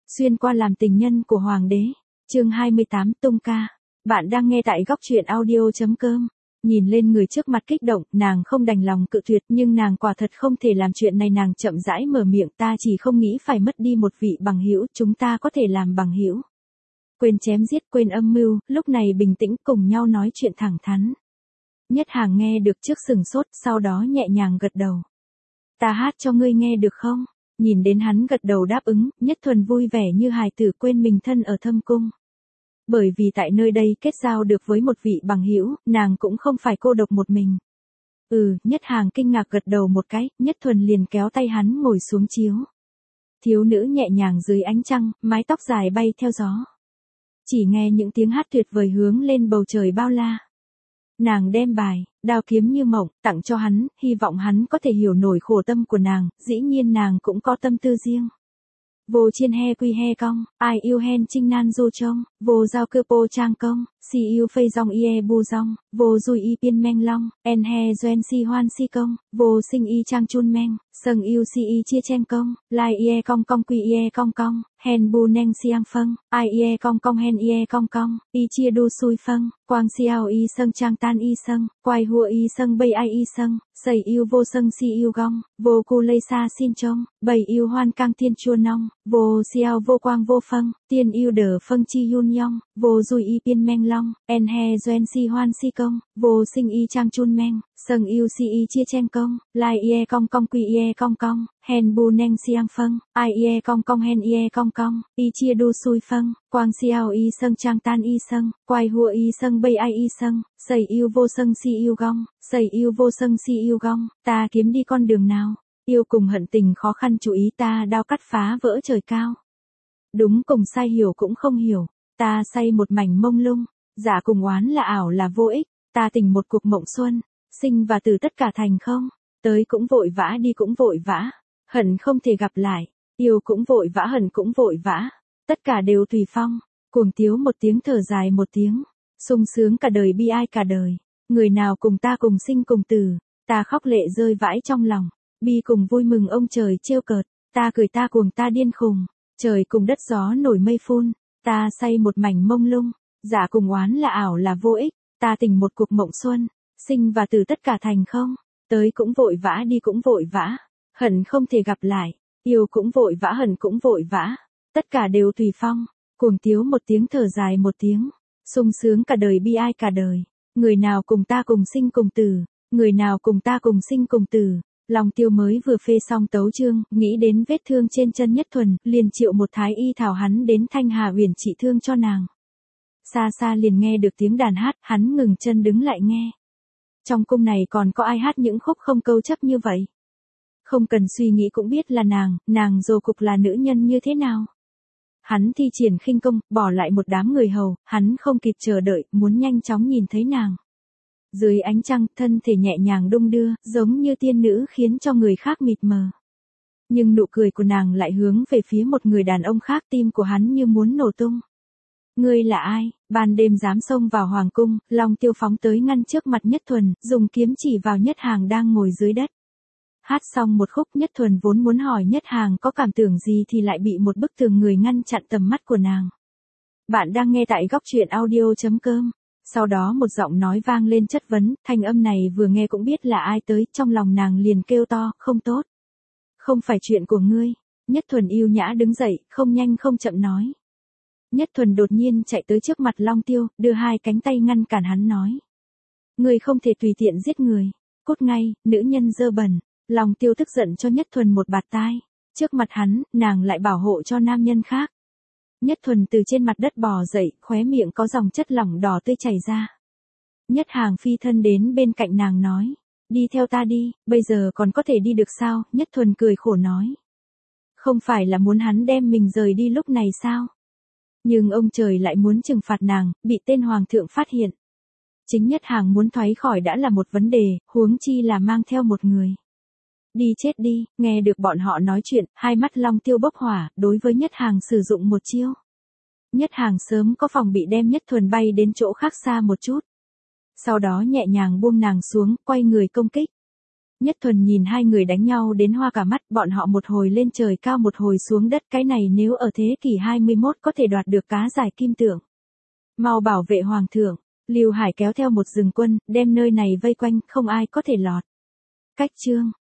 Xuyên qua làm tình nhân của hoàng đế. Chương 28 tung ca. Bạn đang nghe tại góc truyện audio.com. Nhìn lên người trước mặt kích động, nàng không đành lòng cự tuyệt, nhưng nàng quả thật không thể làm chuyện này. Nàng chậm rãi mở miệng, ta chỉ không nghĩ phải mất đi một vị bằng hữu, chúng ta có thể làm bằng hữu. Quên chém giết, quên âm mưu, lúc này bình tĩnh cùng nhau nói chuyện thẳng thắn. Nhất Hàng nghe được trước sừng sốt, sau đó nhẹ nhàng gật đầu. Ta hát cho ngươi nghe được không? Nhìn đến hắn gật đầu đáp ứng, Nhất Thuần vui vẻ như hài tử quên mình thân ở thâm cung. Bởi vì tại nơi đây kết giao được với một vị bằng hữu, nàng cũng không phải cô độc một mình. Nhất Hàng kinh ngạc gật đầu một cái, Nhất Thuần liền kéo tay hắn ngồi xuống chiếu. Thiếu nữ nhẹ nhàng dưới ánh trăng, mái tóc dài bay theo gió. Chỉ nghe những tiếng hát tuyệt vời hướng lên bầu trời bao la. Nàng đem bài, đao kiếm như mộng, tặng cho hắn, hy vọng hắn có thể hiểu nổi khổ tâm của nàng, dĩ nhiên nàng cũng có tâm tư riêng. Vô chiên he quy he cong, ai yêu hen trinh nan du trông, vô giao cơ po trang công, si yêu phây dòng ie bu dòng, vô dùi y piên meng long, en he doen si hoan si công, vô sinh y trang chun meng, sâng yêu si y chia chen công, lai ie cong cong quy ie cong cong, hen bu neng siang phân, ai ie cong cong hen ie cong cong, y chia đu xui phân, quang xiao y sâng trang tan y sâng, quai hua y sâng bay ai y sâng, sầy yêu vô sâng si yêu gong, vô cu lây xa xin trông, bầy yêu hoan cang thiên chua nong, vô xiao vô quang vô phân, tiên yêu đờ phân chi yun yong, vô dùi y piên meng long, en he doen si hoan si công, vô sinh y trang chun meng, sâng yêu si y chia chen công, lai ie cong cong quy ie cong cong, hen bu neng siang phân, ai ie cong cong hen ie cong cong, y chia đu xui phân, quang xiao y sâng trang tan y sâng, quai hua y sâng bay ai y sâng, sầy yêu vô sâng si yêu gong, sầy yêu vô sâng si yêu gong, ta kiếm đi con đường nào, yêu cùng hận tình khó khăn chú ý ta đao cắt phá vỡ trời cao. Đúng cùng sai hiểu cũng không hiểu, ta say một mảnh mông lung, giả cùng oán là ảo là vô ích, ta tình một cuộc mộng xuân, sinh và từ tất cả thành không, tới cũng vội vã đi cũng vội vã, hận không thể gặp lại, yêu cũng vội vã hận cũng vội vã, tất cả đều tùy phong, cuồng tiếu một tiếng thở dài một tiếng, sung sướng cả đời bi ai cả đời, người nào cùng ta cùng sinh cùng tử, ta khóc lệ rơi vãi trong lòng, bi cùng vui mừng ông trời trêu cợt, ta cười ta cuồng ta điên khùng. Trời cùng đất gió nổi mây phun, ta say một mảnh mông lung, giả cùng oán là ảo là vô ích, ta tình một cuộc mộng xuân, sinh và từ tất cả thành không, tới cũng vội vã đi cũng vội vã, hận không thể gặp lại, yêu cũng vội vã hận cũng vội vã, tất cả đều tùy phong, cuồng tiếu một tiếng thở dài một tiếng, sung sướng cả đời bi ai cả đời, người nào cùng ta cùng sinh cùng tử, người nào cùng ta cùng sinh cùng tử. Long Tiêu mới vừa phê xong tấu chương, nghĩ đến vết thương trên chân Nhất Thuần, liền triệu một thái y thảo hắn đến Thanh Hà Uyển trị thương cho nàng. Xa xa liền nghe được tiếng đàn hát, hắn ngừng chân đứng lại nghe. Trong cung này còn có ai hát những khúc không câu chấp như vậy? Không cần suy nghĩ cũng biết là nàng rồ cục là nữ nhân như thế nào. Hắn thi triển khinh công, bỏ lại một đám người hầu, hắn không kịp chờ đợi, muốn nhanh chóng nhìn thấy nàng. Dưới ánh trăng, thân thể nhẹ nhàng đung đưa, giống như tiên nữ khiến cho người khác mịt mờ. Nhưng nụ cười của nàng lại hướng về phía một người đàn ông khác, tim của hắn như muốn nổ tung. Ngươi là ai? Ban đêm dám xông vào hoàng cung, Long Tiêu phóng tới ngăn trước mặt Nhất Thuần, dùng kiếm chỉ vào Nhất Hàng đang ngồi dưới đất. Hát xong một khúc, Nhất Thuần vốn muốn hỏi Nhất Hàng có cảm tưởng gì thì lại bị một bức tường người ngăn chặn tầm mắt của nàng. Bạn đang nghe tại góc truyện audio.com. Sau đó một giọng nói vang lên chất vấn, thanh âm này vừa nghe cũng biết là ai tới, trong lòng nàng liền kêu to, không tốt. Không phải chuyện của ngươi. Nhất Thuần yêu nhã đứng dậy, không nhanh không chậm nói. Nhất Thuần đột nhiên chạy tới trước mặt Long Tiêu, đưa hai cánh tay ngăn cản hắn nói. Ngươi không thể tùy tiện giết người. Cút ngay, nữ nhân dơ bẩn. Long Tiêu tức giận cho Nhất Thuần một bạt tai. Trước mặt hắn, nàng lại bảo hộ cho nam nhân khác. Nhất Thuần từ trên mặt đất bò dậy, khóe miệng có dòng chất lỏng đỏ tươi chảy ra. Nhất Hàng phi thân đến bên cạnh nàng nói. Đi theo ta đi, bây giờ còn có thể đi được sao? Nhất Thuần cười khổ nói. Không phải là muốn hắn đem mình rời đi lúc này sao? Nhưng ông trời lại muốn trừng phạt nàng, bị tên hoàng thượng phát hiện. Chính Nhất Hàng muốn thoái khỏi đã là một vấn đề, huống chi là mang theo một người. Đi chết đi, nghe được bọn họ nói chuyện, hai mắt Long Tiêu bốc hỏa, đối với Nhất Hàng sử dụng một chiêu. Nhất Hàng sớm có phòng bị đem Nhất Thuần bay đến chỗ khác xa một chút. Sau đó nhẹ nhàng buông nàng xuống, quay người công kích. Nhất Thuần nhìn hai người đánh nhau đến hoa cả mắt, bọn họ một hồi lên trời cao một hồi xuống đất, cái này nếu ở thế kỷ 21 có thể đoạt được cá giải kim tượng. Mau bảo vệ hoàng thượng, Lưu Hải kéo theo một rừng quân, đem nơi này vây quanh, không ai có thể lọt. Cách chương